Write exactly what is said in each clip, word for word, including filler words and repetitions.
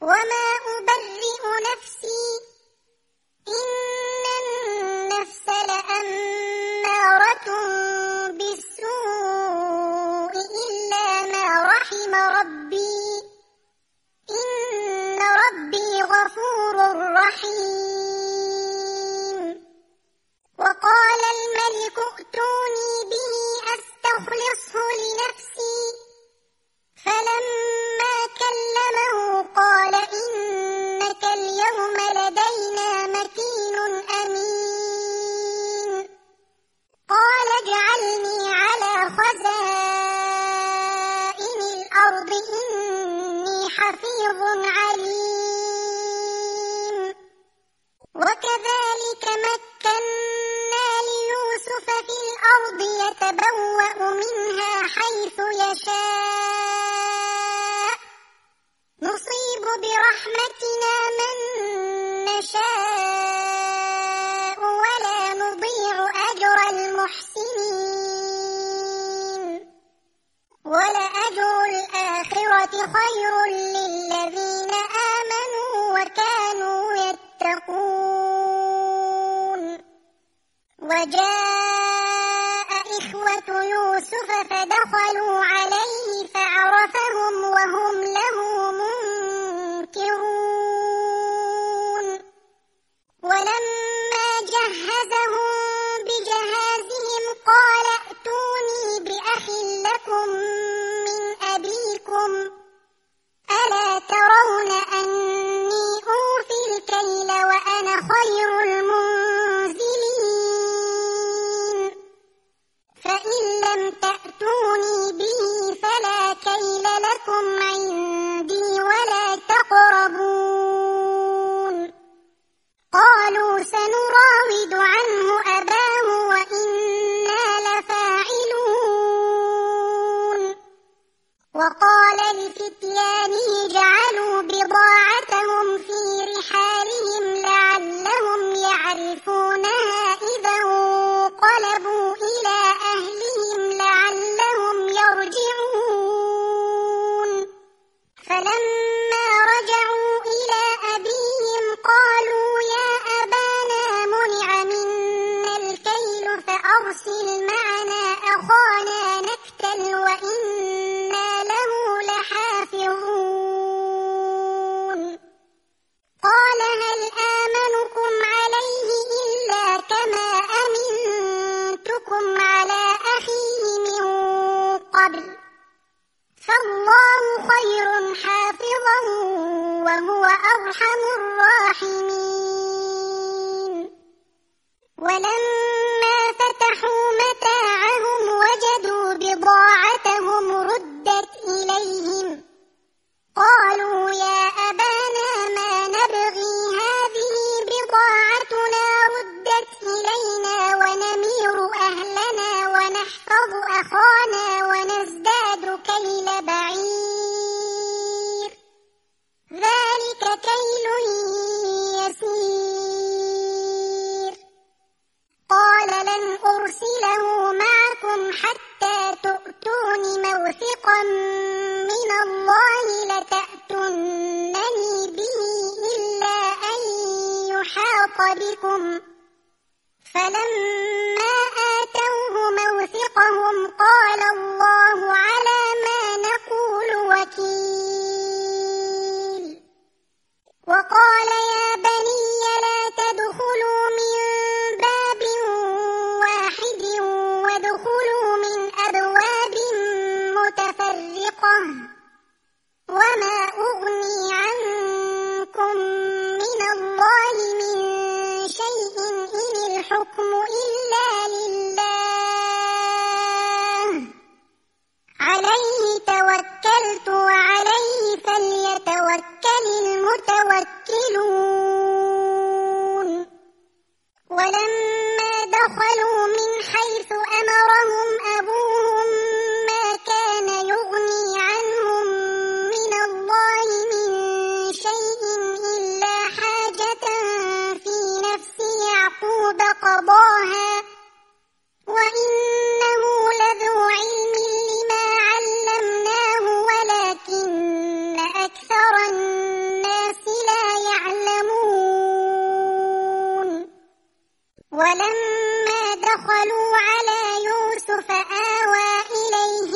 وما أبرئ نفسي إن النفس لأمارة بالسوء إلا ما رحم ربي إن ربي غفور رحيم. وقال الملك ائتوني به أستخلصه لنفسي فلما كلمه قال إنك اليوم لدينا مكين أمين. قال اجعلني على خزائن الأرض إني حفيظ عليم. وكذلك مكنا ليوسف في الأرض يتبوأ منها حيث يشاء نصيب برحمتنا من نشاء ولا نضيع أجر المحسنين. ولأجر الآخرة خير للذين آمنوا وكانوا يتقون. وجاء إخوة يوسف فدخلوا عليه فعرفهم وهم له منكرون. ولما جهزهم بجهازهم قال ائتوني بأخ لكم من أبيكم ألا ترون أني أوفي الكيل وأنا خير المنزلين. فإن لم تأتوني به فلا كيل لكم عندي ولا تقربون. قالوا سنراود عنه أباه وإنا لفاعلون. وقال لفتيانه جعلوا بضاعتهم في رحالهم لعلهم يعرفونها إذا انقلبوا إلى أهلهم لعلهم يرجعون. فلما رجعوا إلى أبيهم قالوا يا أبانا منع منا الكيل فأرسل معنا أخانا نكتل وإنا له لحافظون. قال هل آمنكم عليه إلا كما أمنتكم على أخيه من قبل فالله خير حافظا وهو أرحم الراحمين. ولما فتحوا متاعهم وجدوا بضاعتهم ردت إليهم قالوا يا أبانا ما نبغي هذه بضاعتنا ردت إلينا ونمير أهلنا ونحفظ أخانا ونزداد كيل بعير ذلك كيل يسير. قال لن أرسله معكم حتى تؤتون موثقا من الله لتأتونني به إلا أن يحاط بكم. فلما آتوه موثقهم قال الله على ما نقول وكيل. وقال يا بني لا تدخلوا من باب واحد وادخلوا من أبواب متفرقة وما أغني عنكم من الله من شيء إن الحكم إلا لله عليه توكلت وعليه فليتوكل المتوكلون. ولما دخلوا من حيث أمرهم أبوهم ما كان يغني عنهم من الله من شيء إلا حاجة في نفس يعقوب قضاها وإنه لذو علم لما علمناه ولكن أكثر الناس دخلوا على يوسف آوى إليه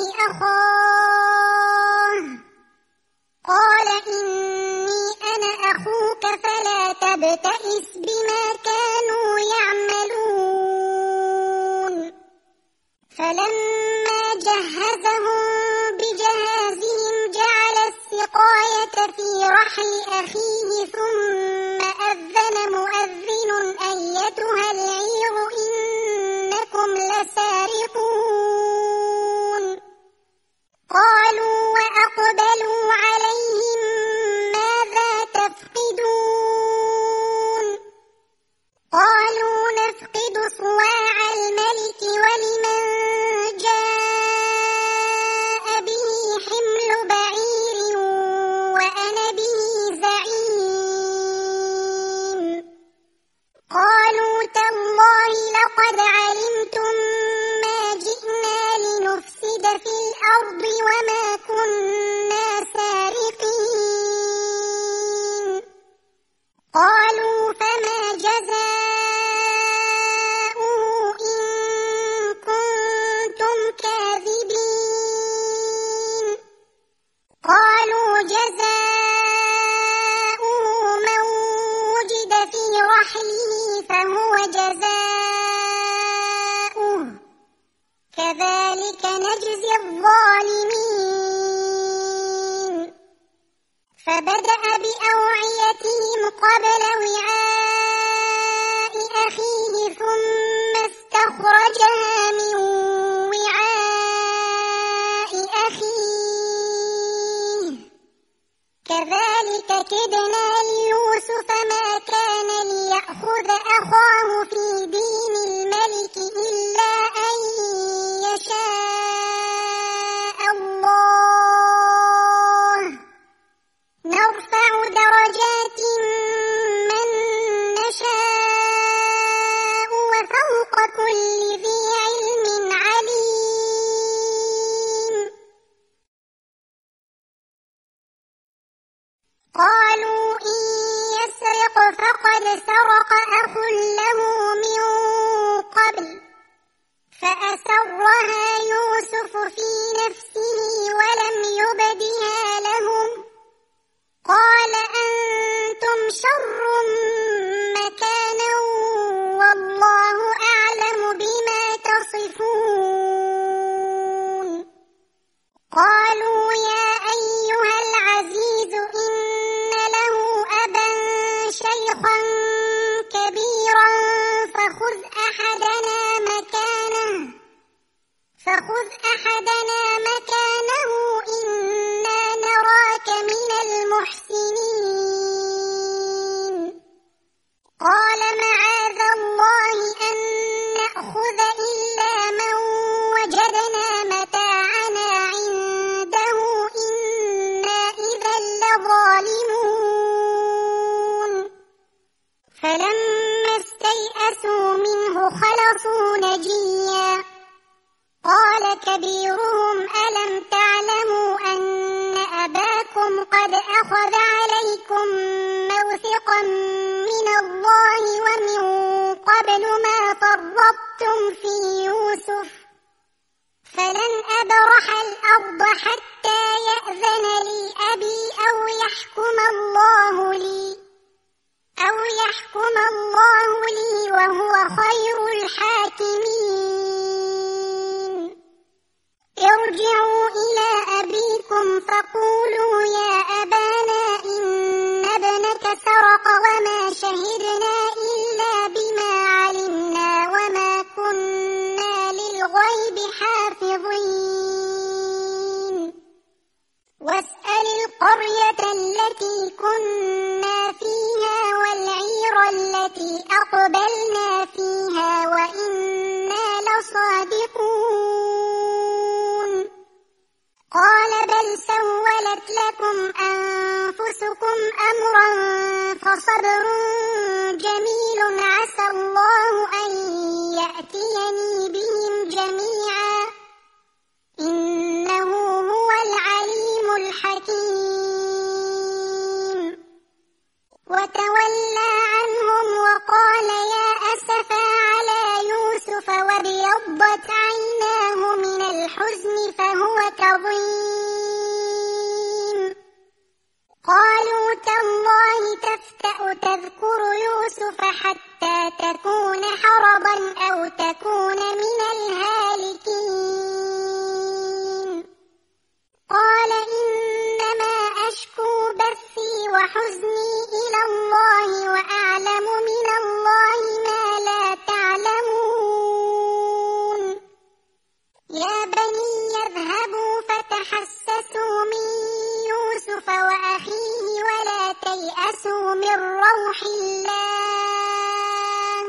أخاه قال إني أنا أخوك فلا تبتئس بما كانوا يعملون فلما جهزهم بجهازهم جعل السقاية في رحل أخيه ثم أذن مؤذن أيتها العير إنكم لسارقون قالوا وأقبلوا عليهم ماذا تفقدون قالوا نفقد صواع الملك ولمن جاء به حمل بعير وأنا به زعيم قالوا تالله لقد علمتم ما جئنا لنفسد في الأرض وما كنا سارقين قالوا فما جزاؤه إن كنتم كاذبين قالوا جزاؤه من وجد في رحله فهو جزاؤه كذلك نجزي الظالمين فبدأ بأوعيتهم قبل وعاء أخيه ثم استخرجها من وعاء أخيه كذلك كدنا ليوسف ما كان ليأخذ أخاه في دين الملك إلا أن يشاء الله نرفع درجات من نشاء وفوق كل ذي علم عليم قالوا إن يسرق فقد سرق أخ له من قبل فأسرها يوسف في نفسه ولم يبدها لهم قال أنتم شر مكانا والله أعلم بما تصفون قالوا يا أيها العزيز إن له أبا شيخا كبيرا فخذ أحدنا مكانه فخذ أحدنا مكانه إنا نراك من المحسنين قال معاذ الله أن نأخذ إلا من وجدنا متاعنا عنده إنا إذا لظالمون فلما استيئسوا منه خلصوا نجيا قال كبيرهم ألم تعلموا أن أباكم قد أخذ عليكم موثقا من الله ومن قبل ما فرطتم في يوسف فلن أبرح الأرض حتى يأذن لي أبي أو يحكم الله لي أو يحكم الله لي وهو خير الحاكمين ارجعوا إلى أبيكم فقولوا يا أبانا إن ابنك سرق وما شهدنا إلا بما علمنا وما كنا للغيب حافظين واسأل القرية التي كنا فيها والعير التي أقبلنا فيها وإنا لصادقون قال بل سولت لكم أنفسكم أمرا فصبر جميل عسى الله أن يأتيني بهم جميعا إنه هو العليم الحكيم وتولى عنهم وقال يا أسفا على يوسف وابيضت تضيم قالوا تالله تفتأ تذكر يوسف حتى تكون حرضا أو تكون من الهالكين قال إنما أشكو بثي وحزني إلى الله وأعلم من الله ما لا تعلمون يا بني اذهبوا فتحسسوا من يوسف وأخيه ولا تيأسوا من روح الله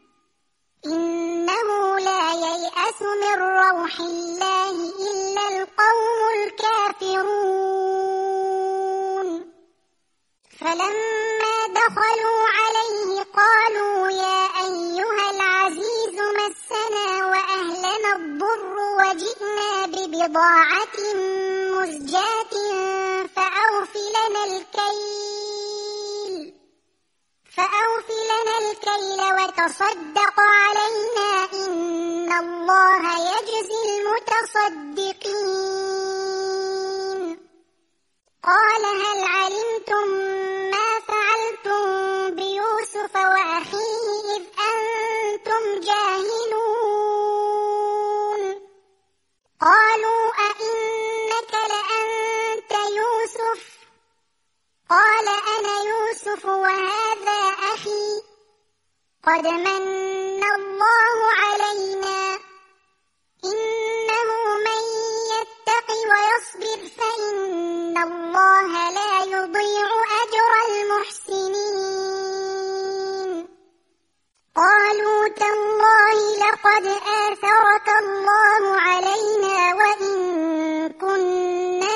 إنه لا ييأس من روح الله إلا القوم الكافرون فلما دخلوا عليه قالوا يا أيها العزيز مسنا وأهلنا الضر وجئنا ببضاعة مزجاة فأوف لنا الكيل فأوف لنا الكيل وتصدق علينا إن الله يجزي المتصدقين قال هل علمتم ما فعلتم بيوسف وأخيه إذ أنتم جاهلون قالوا أئنك لأنت يوسف قال أنا يوسف وهذا أخي قد من الله علينا إنه من يتق ويصبر فإن الله لا يضيع أجر المحسنين قالوا تالله لقد آثرك الله علينا وإن كنا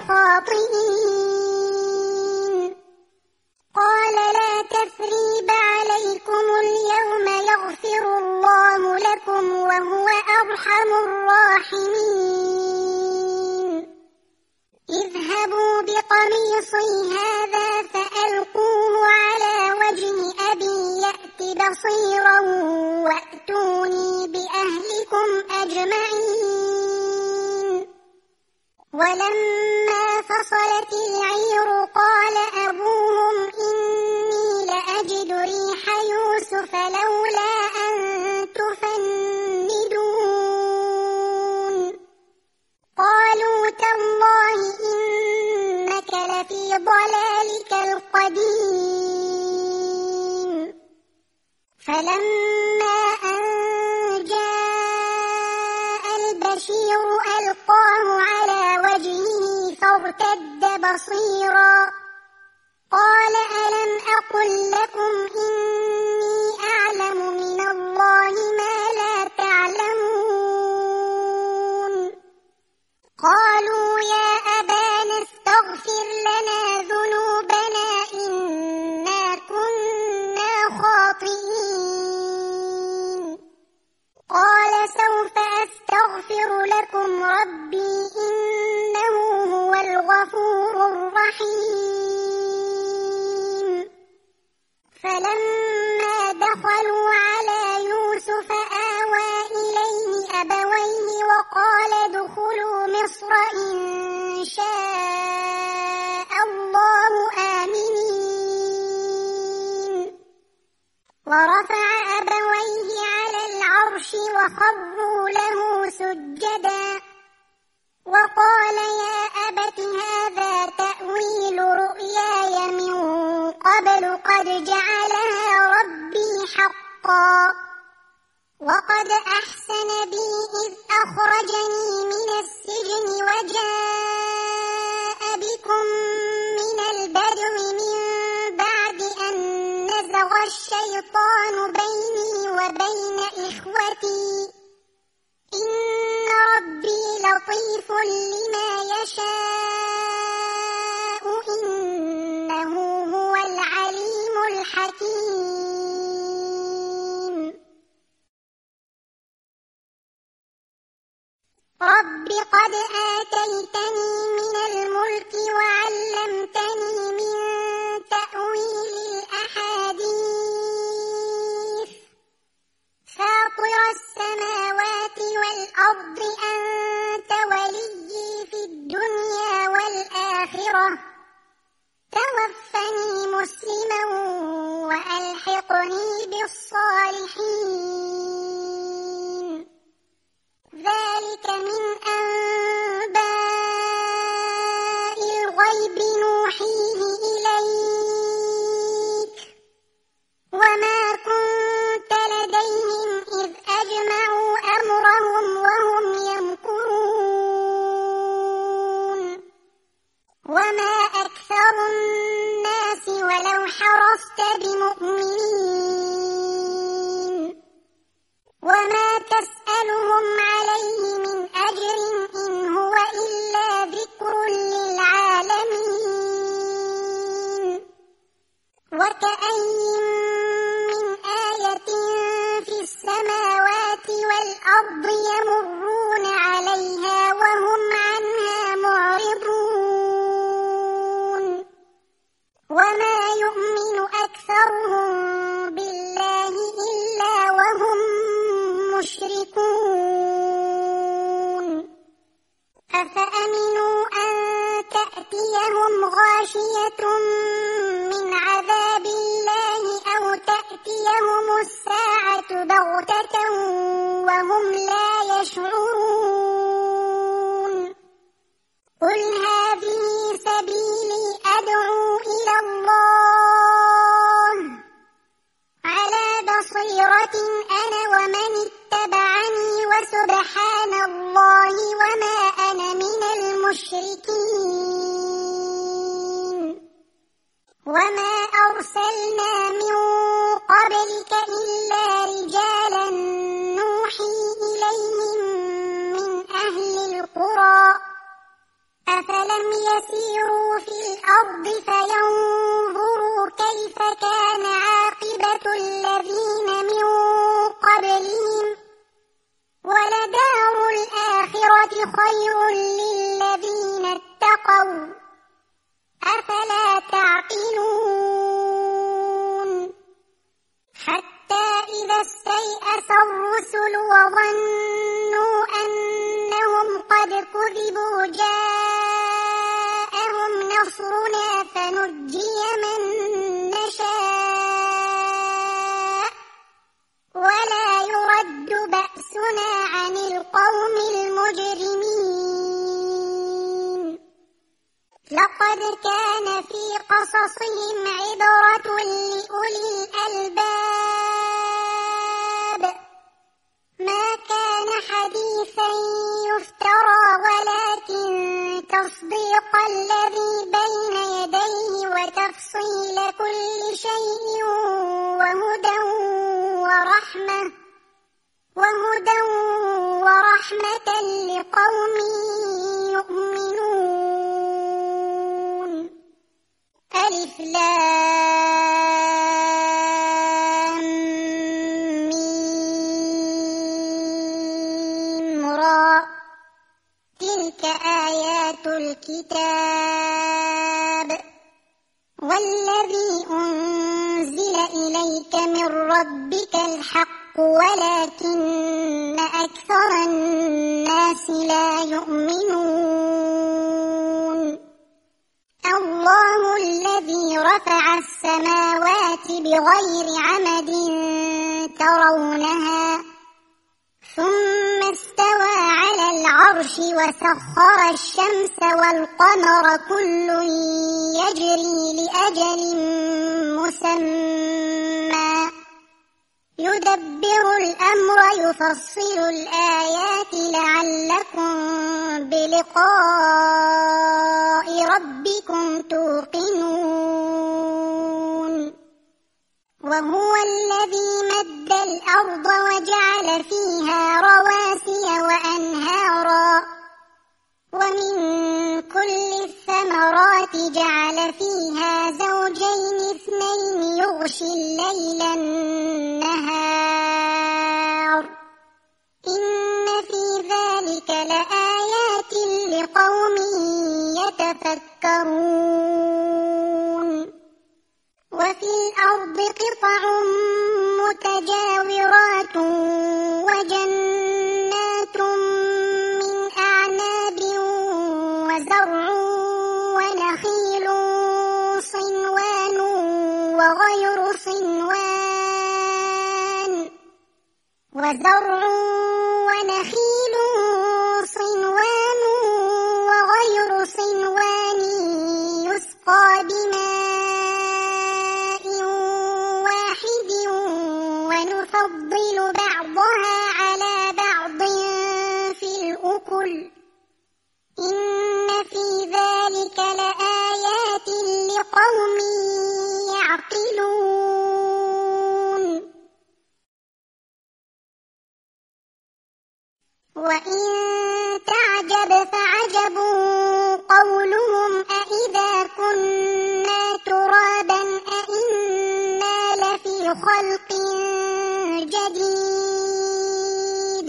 لخاطئين قال لا تثريب عليكم اليوم يغفر الله لكم وهو أرحم الراحمين اذهبوا بقميصي هذا فألقوه على وجه أبي يأت بصيرا وأتوني بأهلكم أجمعين ولما فصلت العير قال أبوهم إني لأجد ريح يوسف لولا أن تفندون قالوا تالله إنك لفي ضلالك القديم فلما أن جاء البشير ألقاه على وجهه فارتد بصيرا قال ألم أقل لكم إني أعلم من الله ما لا تعلمون قالوا يا أبانا استغفر لنا ذنوبنا إنا كنا خاطئين قال سوف أستغفر لكم ربي إنه هو الغفور الرحيم فلما دخلوا على يوسف آوى إليه أبويه وقال ادخلوا مصر إن شاء الله آمنين ورفع أبويه على العرش وخروا له سجدا وقال يا أبت هذا تأويل رؤياي من قبل قد جعلها ربي حقا وقد أحسن بي إذ أخرجني من السجن وجاء بكم من البدو من بعد أن نزغ الشيطان بيني وبين إخوتي إن ربي لطيف لما يشاء إنه هو العليم الحكيم رب قد آتيتني من الملك وعلمتني من تأويل الأحاديث فاطر السماوات والأرض أنت وليي في مسلما وألحقني بالصالحين ذلك من أنباء الغيب نوحيه إليك وما كنت لديهم إذ أجمعوا أمرهم وهم يمكرون وما أكثر الناس ولو حرصت بمؤمنين وما تسألهم عليه من أجر إن هو إلا ذكر للعالمين وكأين من آية في السماوات والأرض يمرون عليها وهم عنها معرضون وما يؤمن أكثرهم بالله إلا وهم مشركون أفأمنوا أن تأتيهم غاشية من عذاب الله أو تأتيهم الساعة بغتة وهم لا يشعرون قل هذه سبيلي أدعو إلى الله على بصيرة أنا ومن اتبعني وسبحان الله وما أنا من المشركين وما أرسلنا من قبلك إلا رجالا نوحي إليهم من أهل القرى أفلم يسيروا في الأرض فينظروا كيف كان عاقبة الذين من قبلهم ولدار الآخرة خير للذين اتقوا أفلا تعقلون حتى إذا استيأس الرسل وظنوا أنهم قد كذبوا جاءهم نصرنا فنجي من نشاء ولا يرد بأسنا عن القوم المجرمين لقد كان في قصصهم عبرة لأولي الألباب ما كان حديثا يفترى ولكن تصديق الذي بين يديه وتفصيل كل شيء وهدى ورحمة وهدى ورحمة لقوم يؤمنون ألف لام ميم را تلك آيات الكتاب والذي أنزل إليك من ربك الحق ولكن أكثر الناس لا يؤمنون الله الذي رفع السماوات بغير عمد ترونها ثم استوى على العرش وسخر الشمس والقمر كل يجري لأجل مسمى يدبر الأمر يفصل الآيات لعلكم بلقاء ربكم توقنون وهو الذي مد الأرض وجعل فيها رواسي وأنهارا ومن كل الثمرات جعل فيها زوجين اثنين يغشي الليل النهار إن في ذلك لآيات لقوم يتفكرون وفي الأرض قطع متجاورات وجنات من أعناب وزرع ونخيل صنوان وغير صنوان وزرع ونخيل صنوان وغير صنوان يسقى بماء واحد ونفضل بعضها على بعض في الأكل إن في ذلك لآيات لقوم يعقلون وإن تعجب فعجب قولهم أإذا كنا ترابا أإنا لفي خلق جديد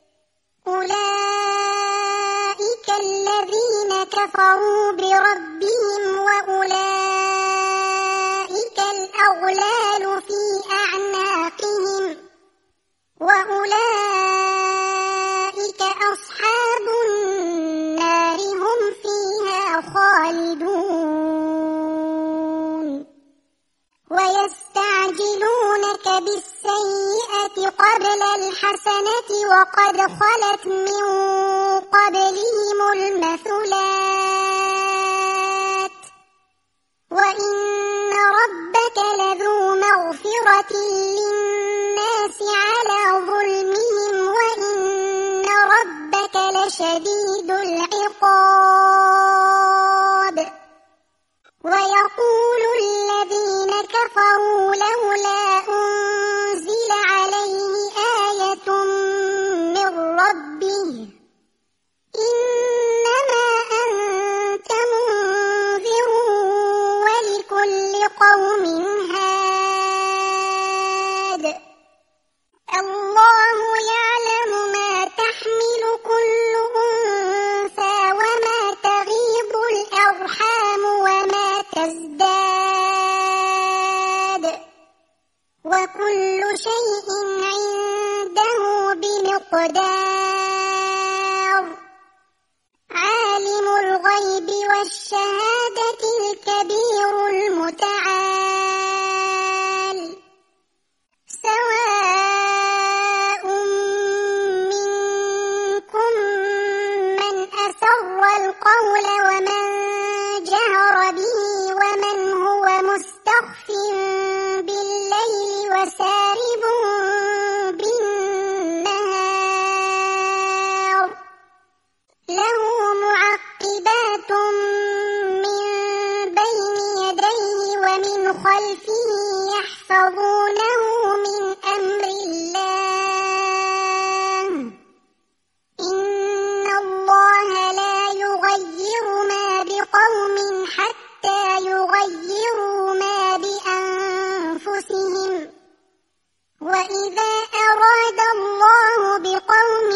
أولئك الذين كفروا بربهم وأولئك الأغلال في أعناقهم وأولئك أصحاب النار هم فيها خالدون ويستعجلونك بالسيئة قبل الحسنة وقد خلت من قبلهم المثلات وإن ربك لذو مغفرة للناس على ظلمهم وإن ربك لشديد العقاب ويقول الذين كفروا لولا أنزل عليه آية من ربه إنما أنت منذر ولكل قوم هاد الله يعلم ما تحمل كل أنثى وما تغيض الأرحام وما تزداد وكل شيء عنده بمقدار عالم الغيب والشهادة الكبير المتعال سواء منكم من أسر القول ومن جهر به ومن هو مستخف بالليل وسارب بالنهار له معقبات من بين يديه ومن خلفه يحفظونه من أمر الله إن الله لا يغير ما بقوم حتى يغيروا ما بأنفسهم وإذا أراد الله بقوم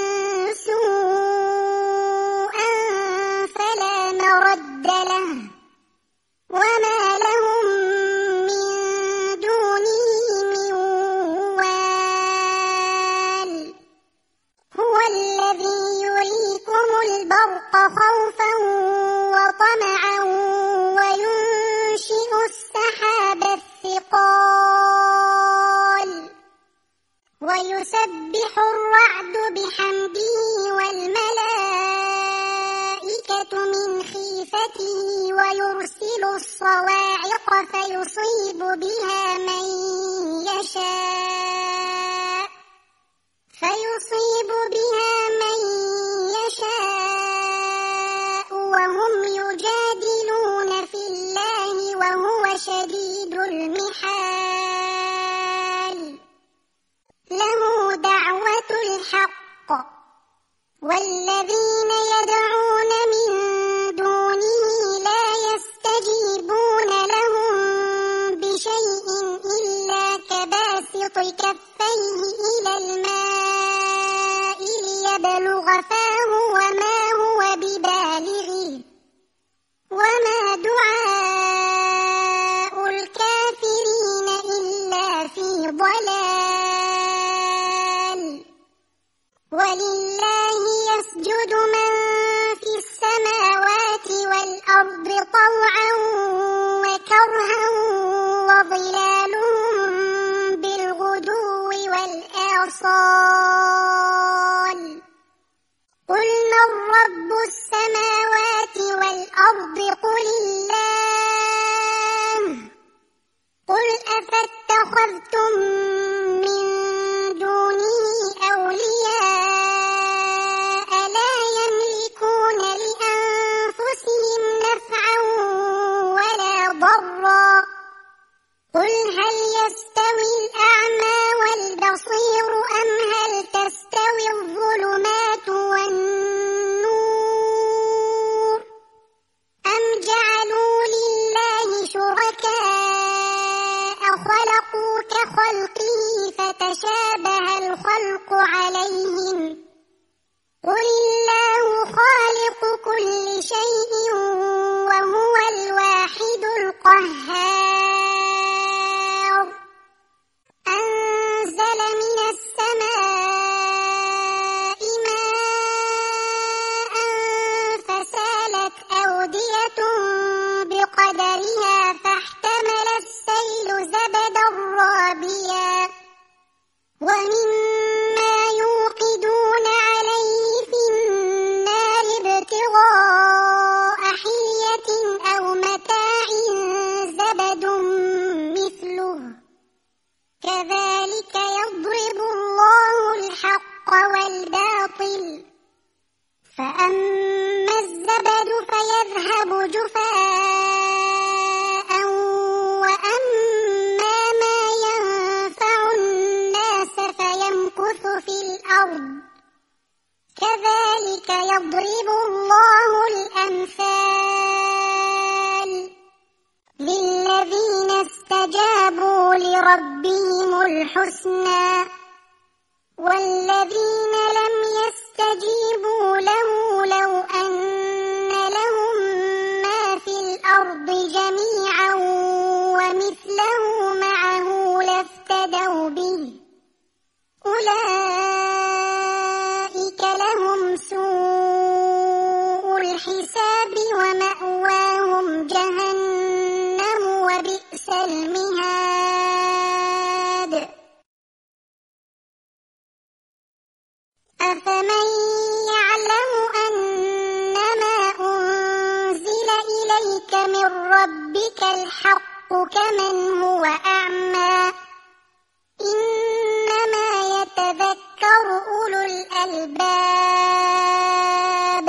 سوءا فلا مرد له وما لهم من دونه من وال هو الذي يريكم البرق خوفا وطمعا وينشئ السحاب الثقال ويسبح الرعد بحمده والملائكة من خيفته ويرسل الصواعق فيصيب بها من يشاء فيصيب بها من يشاء وهم يجادلون في الله وهو شديد المحال له دعوة الحق والذين يدعون من دونه لا يستجيبون لهم بشيء إلا كباسط كفيه إلى الماء ليبلغ فاه وما هو ببالغه وما دعاء الكافرين إلا في ضلال ولله يسجد من في السماوات والأرض طوعا وكرها وظلالهم بالغدو والآصال قل من رب السماوات والأرض قل الله قل أفاتخذتم من دونه أولياء لا يملكون لأنفسهم نفعا ولا ضرا قل هل يستوي الأعمى والبصير أم هل تستوي الظلمات والنور أم جعلوا لله شركاء خلقوا كخلقه فتشابه الخلق عليهم قل الله خالق كل شيء وهو الواحد القهار أنزل من السماء ماء فسالت أودية بقدرها فاحتمل السيل زبدا رابيا ومما يوقدون عليه في النار ابتغاء حلية أو متاع زبد مثله كذلك يضرب الله الحق والباطل فأما الزبد فيذهب جفاء وأما ما ينفع الناس فيمكث في الأرض كذلك يضرب الله الأمثال للذين استجابوا لربهم الحسنى والذين لم يستجيبوا له لو أن لهم ما في الأرض جميعا ومثله معه لافتدوا به أولئك لهم سوء الحساب ومأواهم جهنم وبئس المهاد أفمن يعلم أنما أنزل إليك من ربك الحق كمن هو أعمى إنما يتذكر أولو الألباب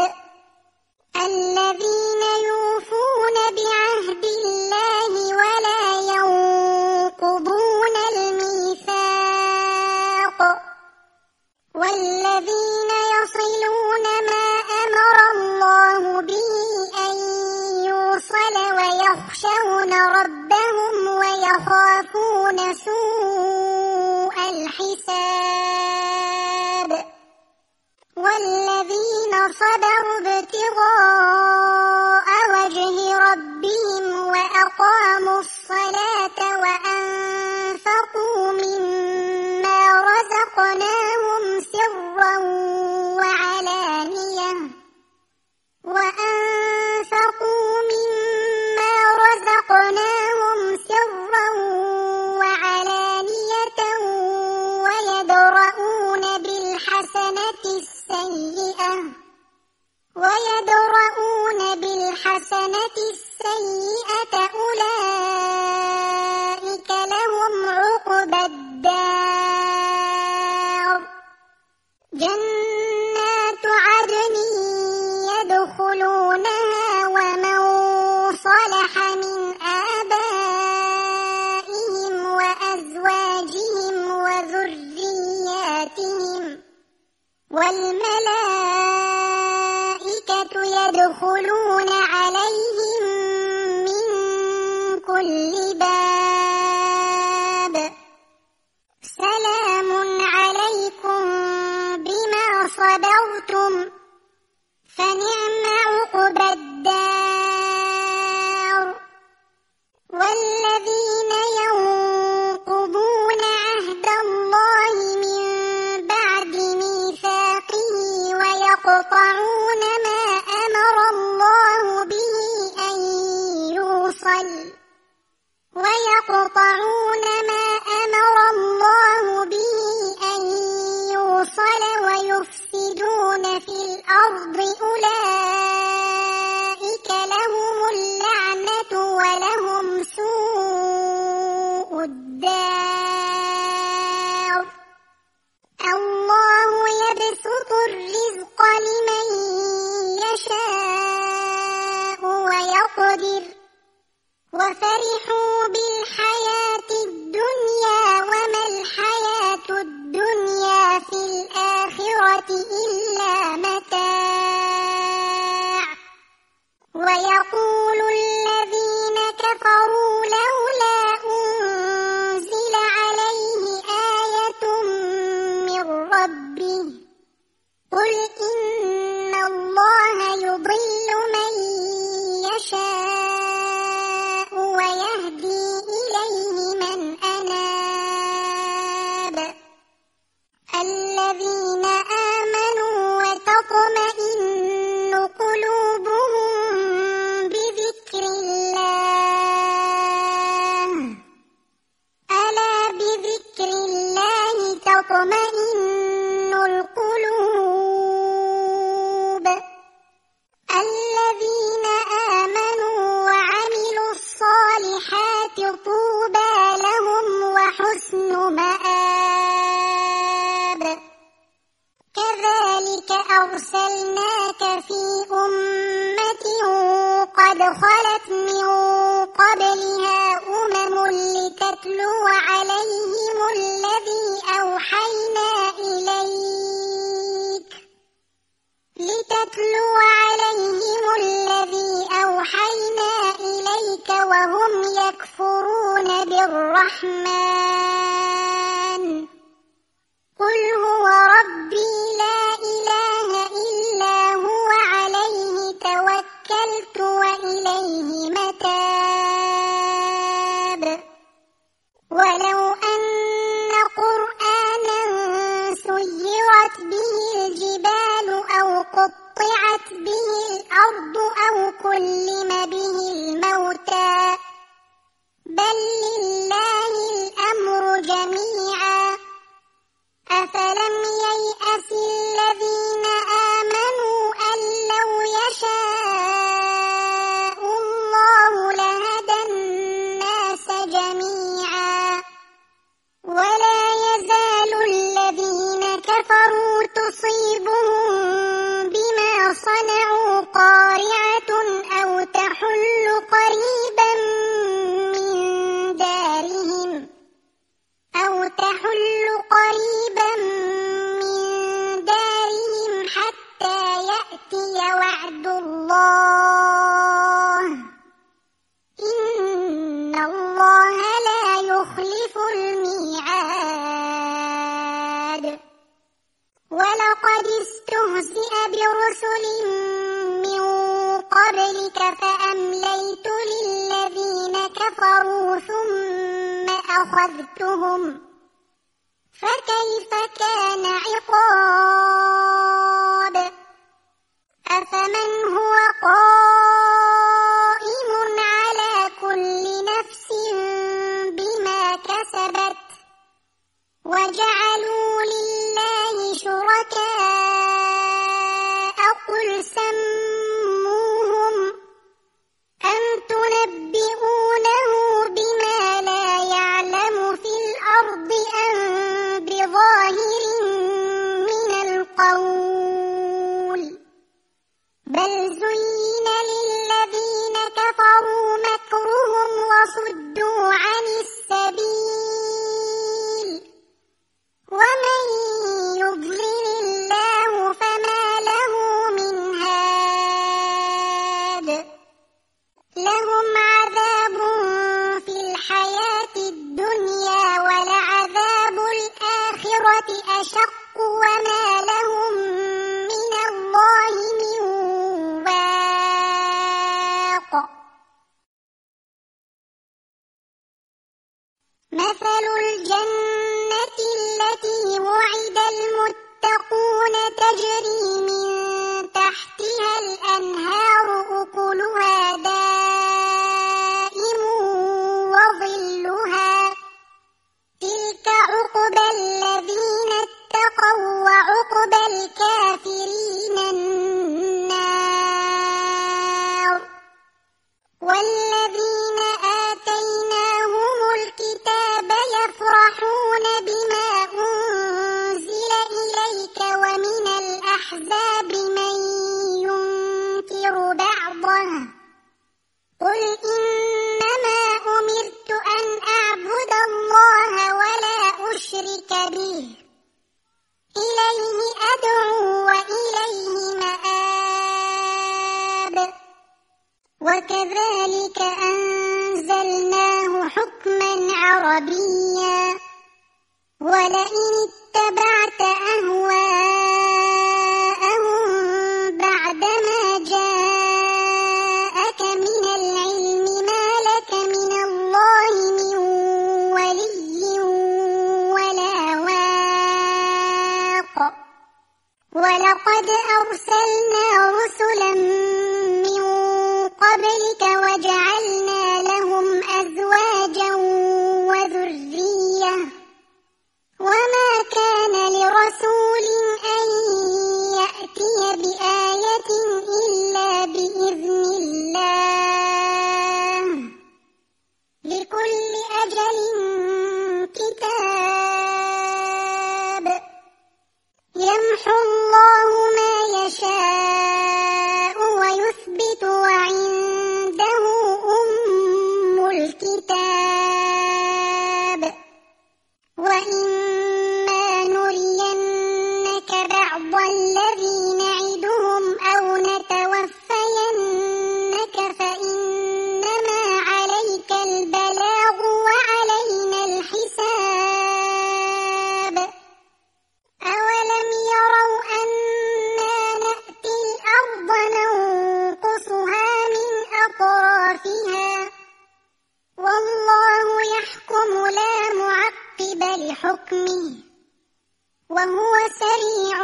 الذين يوفون بعهد الله ولا ينقضون الميثاق والذين يصلون ما أمر الله به أن يوصل ويخشون ربهم ويخافون سوء الحساب والذين صبروا ابتغاء وجه ربهم وأقاموا الصلاة وأنفقوا مما رزقناهم سرا وعلانية وأنفقوا مما رزقناهم سرا وعلانية ويدرؤون بالحسنة السيئة ويدرؤون بالحسنة السيئة أولئك لهم عقبى الدار جنات عدن يدخلونها ومن صلح من آبائهم وأزواجهم وذرياتهم والملائكة يدخلون عليهم من كل باب سلام عليكم بما صبرتم فنعم عقبى الدار والذين ينقضون عهد الله من بعد ميثاقه ويقطعون ما أمر الله أرسلناك في أمة قد خلت من قبلها أمم لتتلو عليهم الذي أوحينا إليك لتتلو عليهم الذي أوحينا إليك وهم يكفرون بالرحمن قل هو ربي لا إله إلا هو عليه توكلت وإليه متاب ولو أن قرآنا سيرت به الجبال أو قطعت به الأرض أو كلم به الموتى بل لله الأمر جميعا أفلم ييأس الذين آمنوا أن لو يشاء الله لهدى الناس جميعا ولا يزال الذين كفروا تصيبهم بما صنعوا قارعة أو تحل قريبا من دارهم أو تحل قريبا من دارهم حتى يأتي وعد الله إن الله لا يخلف الميعاد ولقد استهزئ برسل من قبلك فأمليت للذين كفروا ثم أخذتهم فكيف كان عقاب أفمن هو قائم على كل نفس بما كسبت وجعلوا لله شركاء قل سموهم أم تنبئونه بما لا يعلم في الأرض أم بظاهر من القول بل زين للذين كفروا مكرهم وصدوا عن السبيل ومن يضلل الله فما له من هاد لهم عذاب في الحياة الدنيا ولعذاب الآخرة أشق وما لهم من الله من واق مثل الجنة التي وعد المتقون تجري من تحتها الأنهار أكلها دائم وظلها تلك عقبى الذين اتقوا وعقبى الكافرين النار والذين آتيناهم الكتاب يفرحون بما أنزل إليك ومن الأحزاب من ينكر بعضه قل إنما أمرت أن أعبد الله ولا أشرك به إليه أدعو وإليه مآب وكذلك أنزلناه حكما عربيا ولئن اتبعت أهواءهم بعدما جاءك من العلم ما لك من الله من ولي ولا واق ولقد أرسلنا رسلا من قبلك وجعلنا لهم أزواجا وذرية وما كان لرسول أن يأتي بآية إلا بإذن الله لكل أجل كتاب يمحو الله ما لحكمه وهو سريع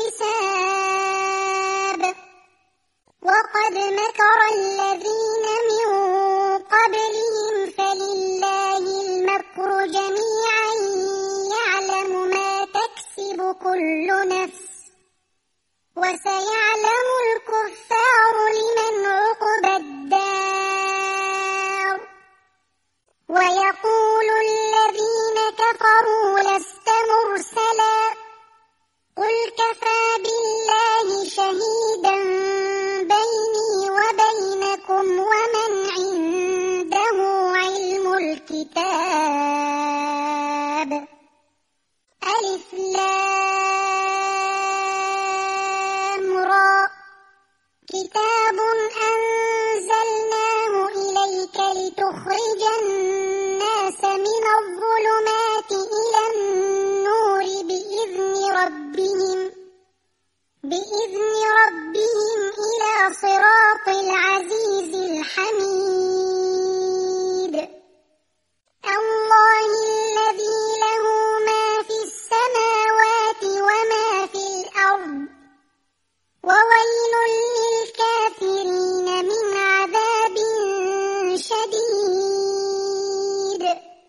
الحساب. وقد مكر الذين من قبلهم فلله المكر جميعا يعلم ما تكسب كل نفس وسيعلم الكفار لمن عقبى الدار. ويقول الذين كفروا لست مرسلا قل كفى بالله شهيدا بيني وبينكم ومن عنده علم الكتاب. ألف لام را كتاب أنزلناه إليك لتخرج الناس من الظلمات إلى النور بإذن ربهم بإذن ربهم إلى صراط العزيز الحميد. الله الذي له ما في السماوات وما في الأرض وويل للكافرين من عذاب شديد.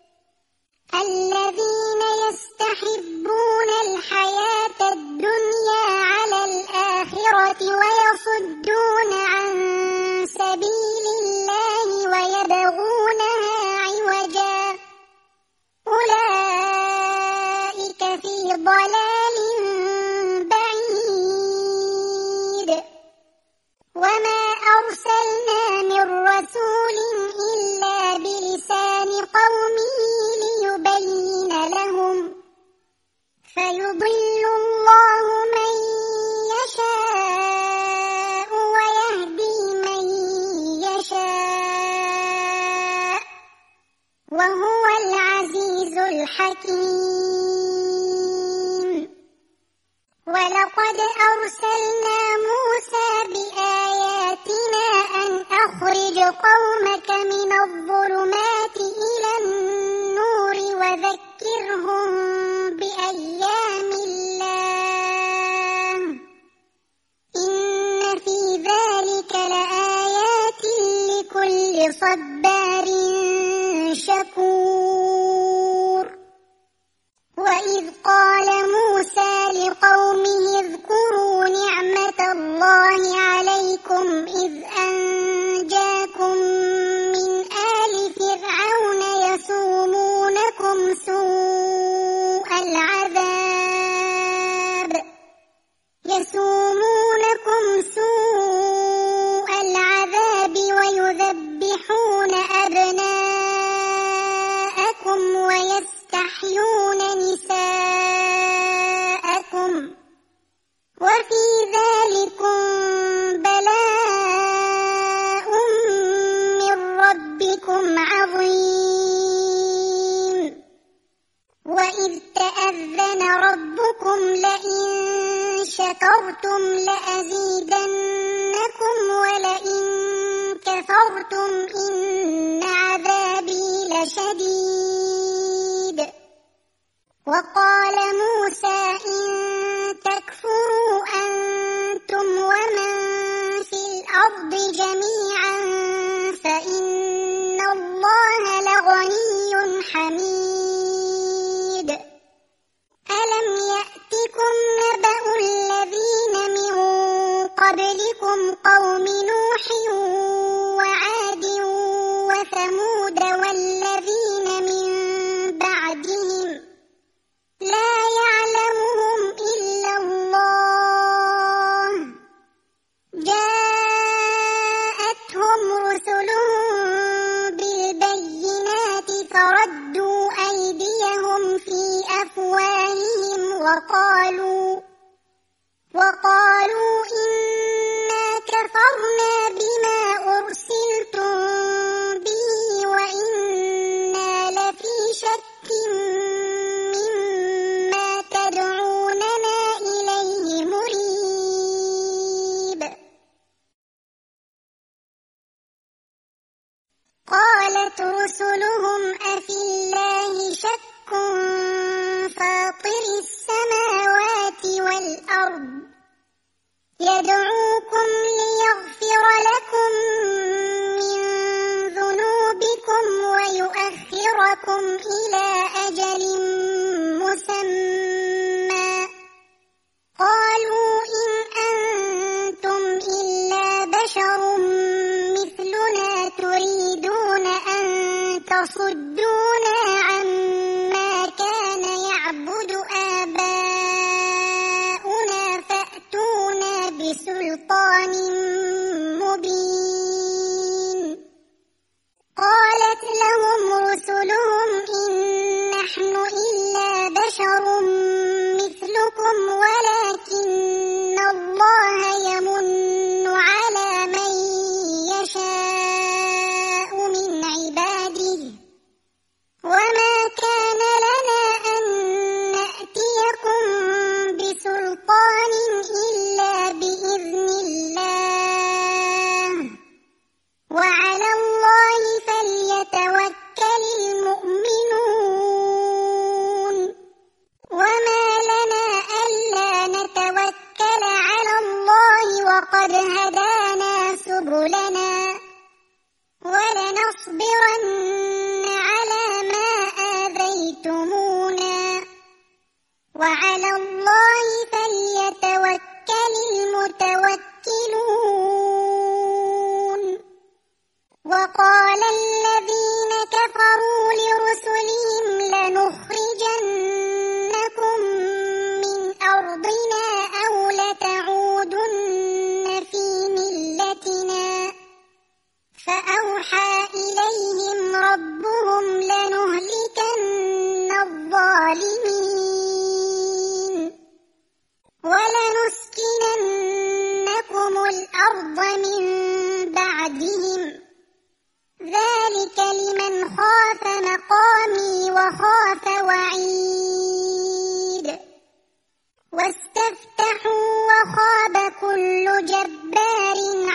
الذين يستحبون الحياة الدنيا على الآخرة ويصدون عن سبيل الله ويبغونها عوجا أولئك في ضلال بعيد. وما أرسلنا من رسول إلا بلسان قومه ليبين لهم فيضل الله من يشاء ويهدي من يشاء وهو العزيز الحكيم. ولقد أرسلنا موسى بآياتنا أن أخرج قومك من الظلمات إلى النور وذكرهم بأيام الله إن في ذلك لآيات لكل صبار شكور. وإذ قال موسى لقومه اذكروا نعمة الله عليكم إذ أنجاكم من آل فرعون يسومونكم سوء العذاب يسومونكم سوء العذاب ويذبحون أبناءكم ويستحيون نساءكم وفي ذلكم بلاء من ربكم عظيم. وإذ تأذن ربكم لئن شكرتم لأزيدنكم ولئن كفرتم إن عذابي لشديد. وقال موسى إن تكفروا أنتم ومن في الأرض جميعا فإن الله لغني حميد. ألم يأتكم نبأ الذين من قبلكم قوم نوح وعاد وثمود والذين من بعدهم لا يعلمهم إلا الله جاءتهم رسلهم بالبينات فردوا أيديهم في أفواههم وقالوا وقالوا إنا كفرنا بما أرسلتم به وإنا لفي شك مما تدعوننا إليه مريب. قالت رسلهم أفي الله شك إلى أجل مسمى قالوا إن أنتم إلا بشر مثلنا تريدون أن تصدونا عما كان يعبد آباؤنا فأتونا بسلطان مبين قالت لهم رسلهم إن نحن إلا بشر مثلكم ولكن الله يمن على من يشاء من عباده وما كان لنا أن نأتيكم بسلطان إلا بإذن الله وعلى الله فليتوكل المؤمنون وما لنا ألا نتوكل على الله وقد هدانا سبلنا ولنصبرن على ما آذيتمونا وعلى الله فليتوكل المتوكلون وقال الذين كفروا لرسلهم لنخرجنكم من أرضنا أو لتعودن في ملتنا فأوحى إليهم ربهم لنهلكن الظالمين ولنسكننكم الأرض من بعدهم ذلك لمن خاف مقامي وخاف وعيد واستفتحوا وخاب كل جبار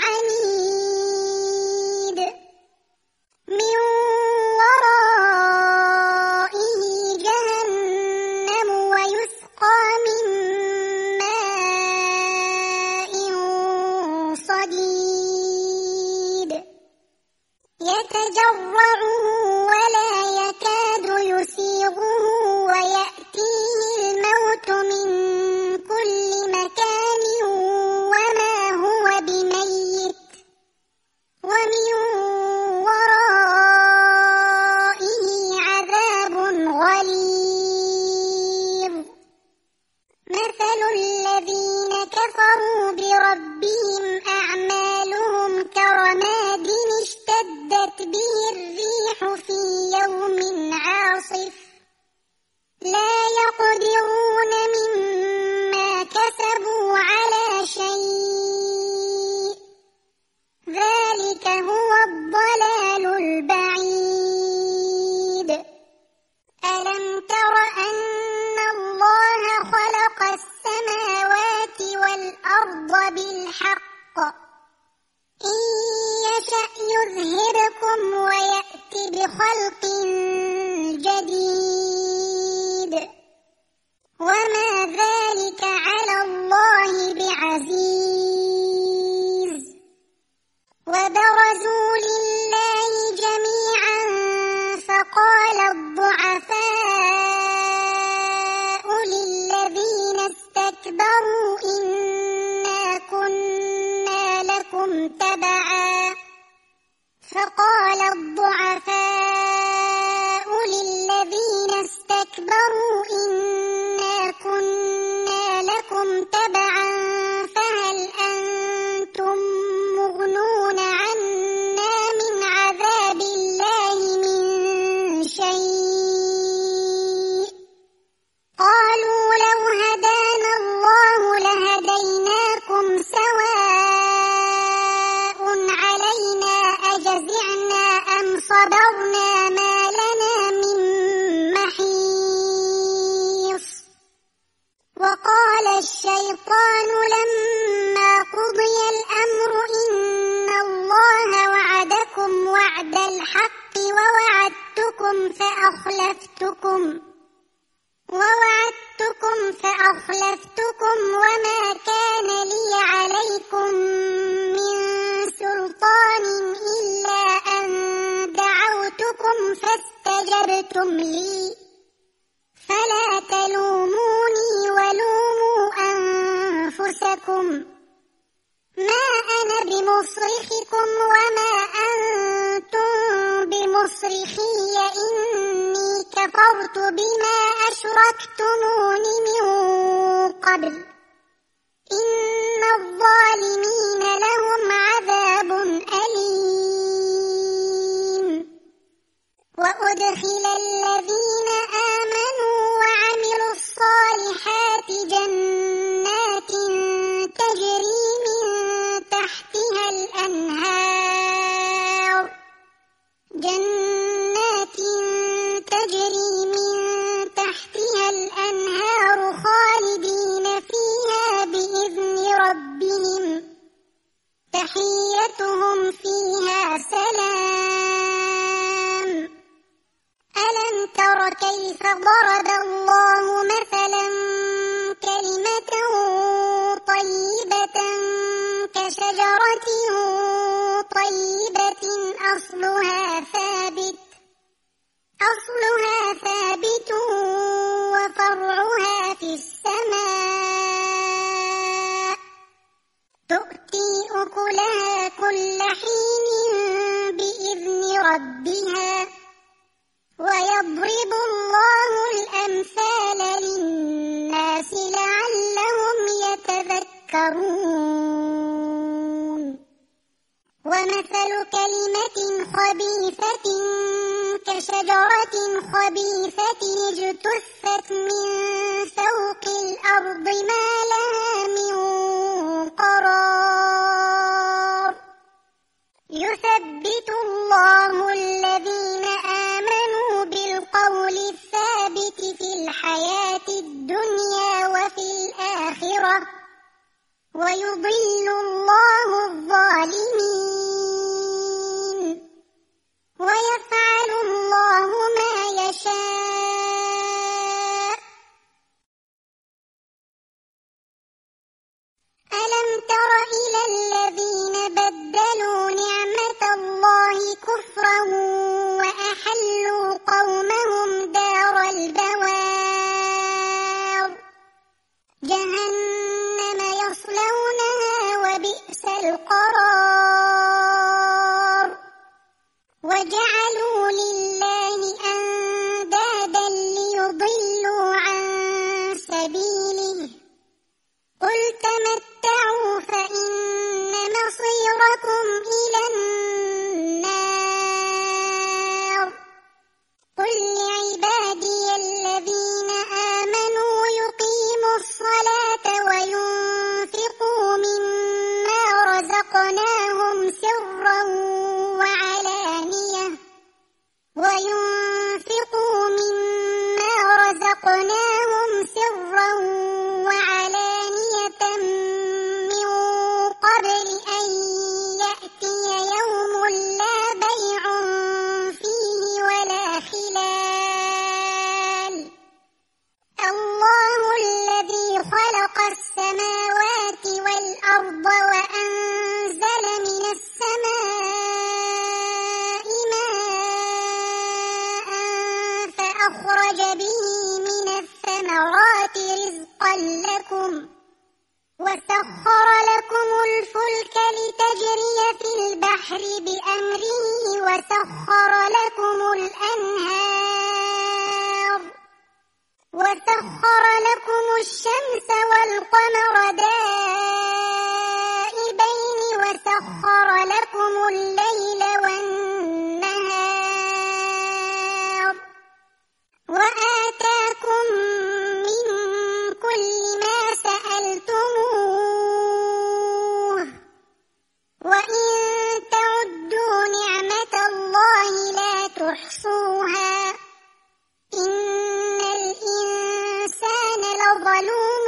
عنيد من ورائه جهنم ويسقى من ماء صديد يتجرعه ولا يكاد يسيغه ويأتيه الموت من كل مكان وما هو بميت ومن ورائه عذاب غليظ مثل الذين كفروا بربهم أعمالهم كرماد اشتدت به الريح في يوم عاصف لا يقدرون مما كسبوا على شيء ذلك هو الضلال البعيد ألم تر أن الله خلق السماوات والأرض بالحق إن يشأ يذهبكم ويأتي بخلق جديد وما ذلك على الله بعزيز وبرزوا لله جميعا فقال الضعفاء للذين استكبروا إنا كنا لكم تبعا فقال الضعفاء للذين استكبروا إنا كنا لكم تبعا فهل أنتم مغنون عنا من عذاب الله من شيء قالوا لو هدانا الله لهديناكم سواء علينا أجزعنا أم صبرنا ما لنا من محيص وقال الشيطان لما قضي الأمر إن الله وعدكم وعد الحق ووعدتكم فأخلفتكم ووعدتكم فأخلفتكم وما كان لي عليكم من سلطان إلا أن دعوتكم فاستجبتم اسْتَجَبْتُمْ لِي فَلَا تَلُومُونِي وَلُومُوا أَنفُسَكُمْ مَا أَنَا بِمُصْرِخِكُمْ وَمَا أَنْتُمْ بِمُصْرِخِيَّ إِنِّي كَفَرْتُ بِمَا أَشْرَكْتُمُونِ مِنْ قَبْلُ إِنَّ الظَّالِمِينَ لَهُمْ عَذَابٌ أَلِيمٌ وَأُدْخِلَ الَّذِينَ آمَنُوا وَعَمِلُوا الصَّالِحَاتِ جَنَّاتٍ تَجْرِي مِنْ تَحْتِهَا الْأَنْهَارُ جَنَّاتٍ تَجْرِي مِنْ تَحْتِهَا الْأَنْهَارُ خَالِدِينَ فِيهَا بِإِذْنِ رَبِّهِمْ تَحِيَّتُهُمْ فِيهَا سَلَامٌ أَلَمْ تَرَ كَيْفَ ضَرَبَ اللَّهُ مَثَلًا كَلِمَةً طَيِّبَةً كَشَجَرَةٍ طَيِّبَةٍ أَصْلُهَا ثَابِتٌ أَصْلُهَا ثَابِتٌ وَفَرْعُهَا فِي السَّمَاءِ تُؤْتِي أُكُلَهَا كُلَّ حِينٍ بِإِذْنِ رَبِّهَا وَيَضْرِبُ اللَّهُ الْأَمْثَالَ لِلنَّاسِ لَعَلَّهُمْ يَتَذَكَّرُونَ وَمَثَلُ كَلِمَةٍ خَبِيثَةٍ كَشَجَرَةٍ خَبِيثَةٍ اجْتُثَّتْ مِنْ فَوْقِ الْأَرْضِ مَا لَهَا مِنْ قَرَارٍ يُثَبِّتُ اللَّهُ الَّذِينَ آمَنُوا بِالْقَوْلِ الثَّابِتِ فِي الْحَيَاةِ الدُّنْيَا وَفِي الْآخِرَةِ وَيُضِلُّ اللَّهُ الظَّالِمِينَ وَيَفْعَلُ اللَّهُ مَا يَشَاءُ أَلَمْ تَرَ إِلَى الَّذِينَ بَدَّلُوا نِعْمَةَ اللَّهِ كُفْرًا وَأَحَلُّوا قَوْمَهُمْ دَارَ الْبَوَارِ جَهَنَّمَ يَصْلَوْنَهَا وَبِئْسَ الْقَرَارُ وَجَعَلُوا لِلَّهِ أَنْدَادًا لِيُضِلُّوا عَنْ سَبِيلِهِ قُلْ تَمَتَّعُوا فَإِنَّ مَصِيرَكُمْ إِلَى النَّارِ قُلْ لِعِبَادِيَ الَّذِينَ آمَنُوا يُقِيمُوا الصَّلَاةَ وَيُنْفِقُوا مِمَّا رَزَقْنَاهُمْ سِرًّا وَعَلَانِيَةً وَيُنْفِقُوا مِمَّا رَزَقْنَاهُمْ سِرًّا وَعَلَانِيَةً مِنْ قَبْلِ أَنْ يَأْتِيَ يَوْمٌ لَا بَيْعٌ فِيهِ وَلَا خِلَالٌ اللَّهُ الَّذِي خَلَقَ السَّمَاوَاتِ وَالْأَرْضَ وَأَنْزَلَ مِنَ السَّمَاءِ مَاءً فَأَخْرَجَ بِهِ مِنَ الثَّمَرَاتِ رِزْقًا لَكُمْ وَسَخَّرَ لَكُمُ الْفُلْكَ لِتَجْرِيَ فِي الْبَحْرِ بِأَمْرِهِ وَسَخَّرَ لَكُمُ الْأَنْهَارَ وَسَخَّرَ لَكُمُ الشَّمْسَ وَالْقَمَرَ دَائِبَيْنِ وَسَخَّرَ لَكُمُ اللَّيْلَ وَالنَّهَارَ وَآتَاكُم مِّن كُلِّ مَا سَأَلْتُمُوهُ وَإِن تَعُدُّوا نِعْمَةَ اللَّهِ لَا تُحْصُوهَا إِنَّ الْإِنسَانَ لَظَلُومٌ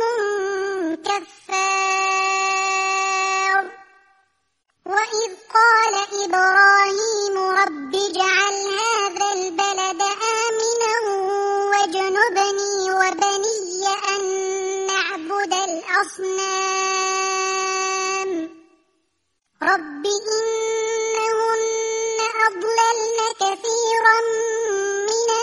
كَفَّارٌ وَإِذْ قَالَ إِبْرَاهِيمُ رَبِّ اجْعَلْ هَذَا الْبَلَدَ آمِنًا وَاجْنُبْنِي وَبَنِيَّ أَن نَّعْبُدَ الْأَصْنَامَ رَبِّ إِنَّهُنَّ أَضْلَلْنَ كَثِيرًا مِنَ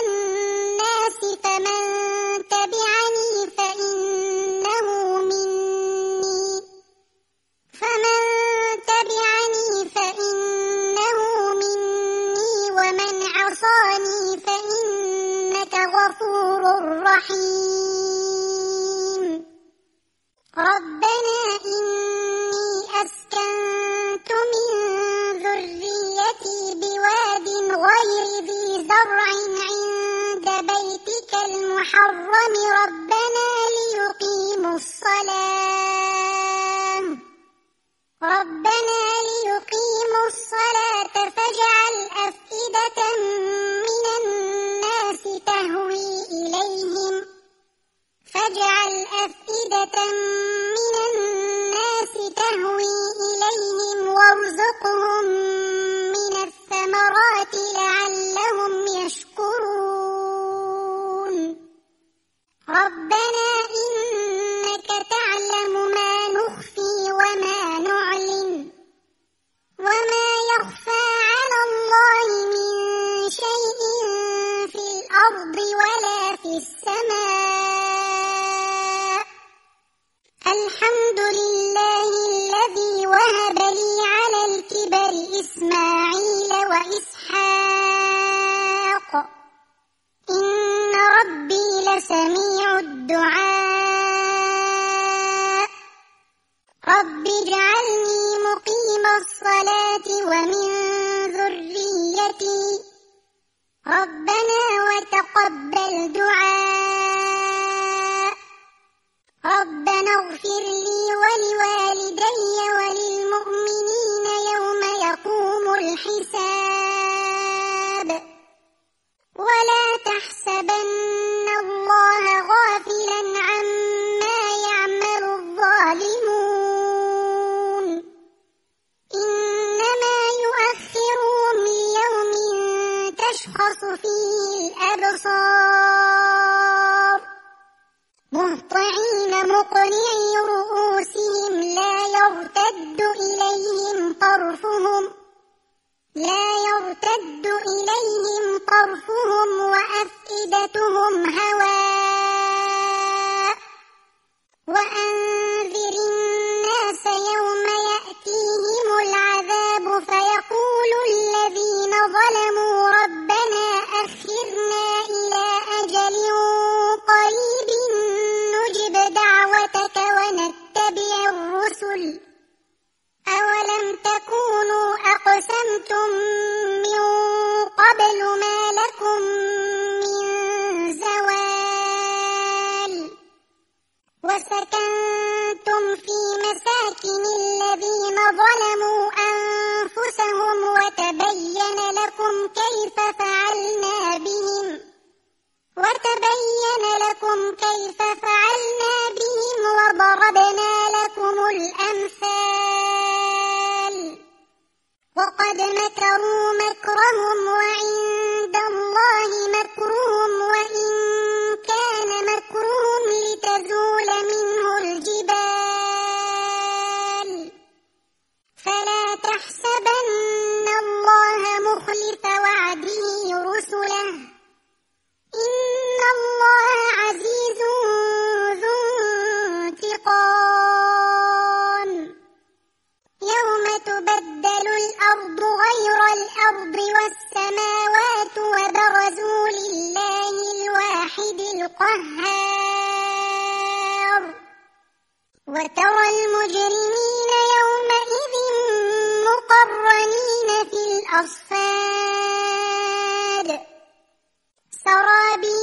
غفور رحيم. ربنا إني أسكنت من ذريتي بواد غير ذي زرع عند بيتك المحرم ربنا ليقيموا الصلاة ربنا ليقيموا الصلاة فاجعل أفئدة من الناس تهوي إليهم فاجعل أفئدة من الناس تهوي إليهم وارزقهم من الثمرات لعلهم يشكرون. ربنا إنك تعلم ما نخفي وما نعلن وما يخفى على الله من شيء في الأرض ولا في السماء. الحمد لله الذي وهب لي على الكبر إسماعيل وإسحاق إن ربي لسميع الدعاء. رب اجعلني مقيم الصلاة ومن ذريتي ربنا وتقبل دعاء. ربنا اغفر لي ولوالدي وللمؤمنين يوم يقوم الحساب. ولا تحسبن الله غافلا عما يعمل الظالمون إنما يؤخرهم ليوم تشخص فيه الأبصار مهطعين مقنعي رؤوسهم لا يرتد إليهم طرفهم لا يرتد إليهم طرفهم وأفئدتهم هواء. وأنذر الناس يوم يأتيهم العذاب فيقول الذين ظلموا ربنا أخرنا إلى أجل قريب نجب دعوتك ونتبع الرسل أولم تكونوا أقسمتم من قبل ما لكم من زوال وسكنتم في مساكن الذين ظلموا أنفسهم وتبين لكم كيف فعلنا بهم وتبين لكم كيف فعلنا بهم وضربنا لكم الأمثال. وقد مكروا مكرهم وعند الله مكرهم وإن كان مكرهم لتزول منه الجبال. فلا تحسبن الله مخلف وعده رسله إن الله عزيز ذو انتقام. يوم تبدل الأرض غير الأرض والسماوات وبرزوا لله الواحد القهار. وترى المجرمين يومئذ مقرنين في الأصفاد سرابيل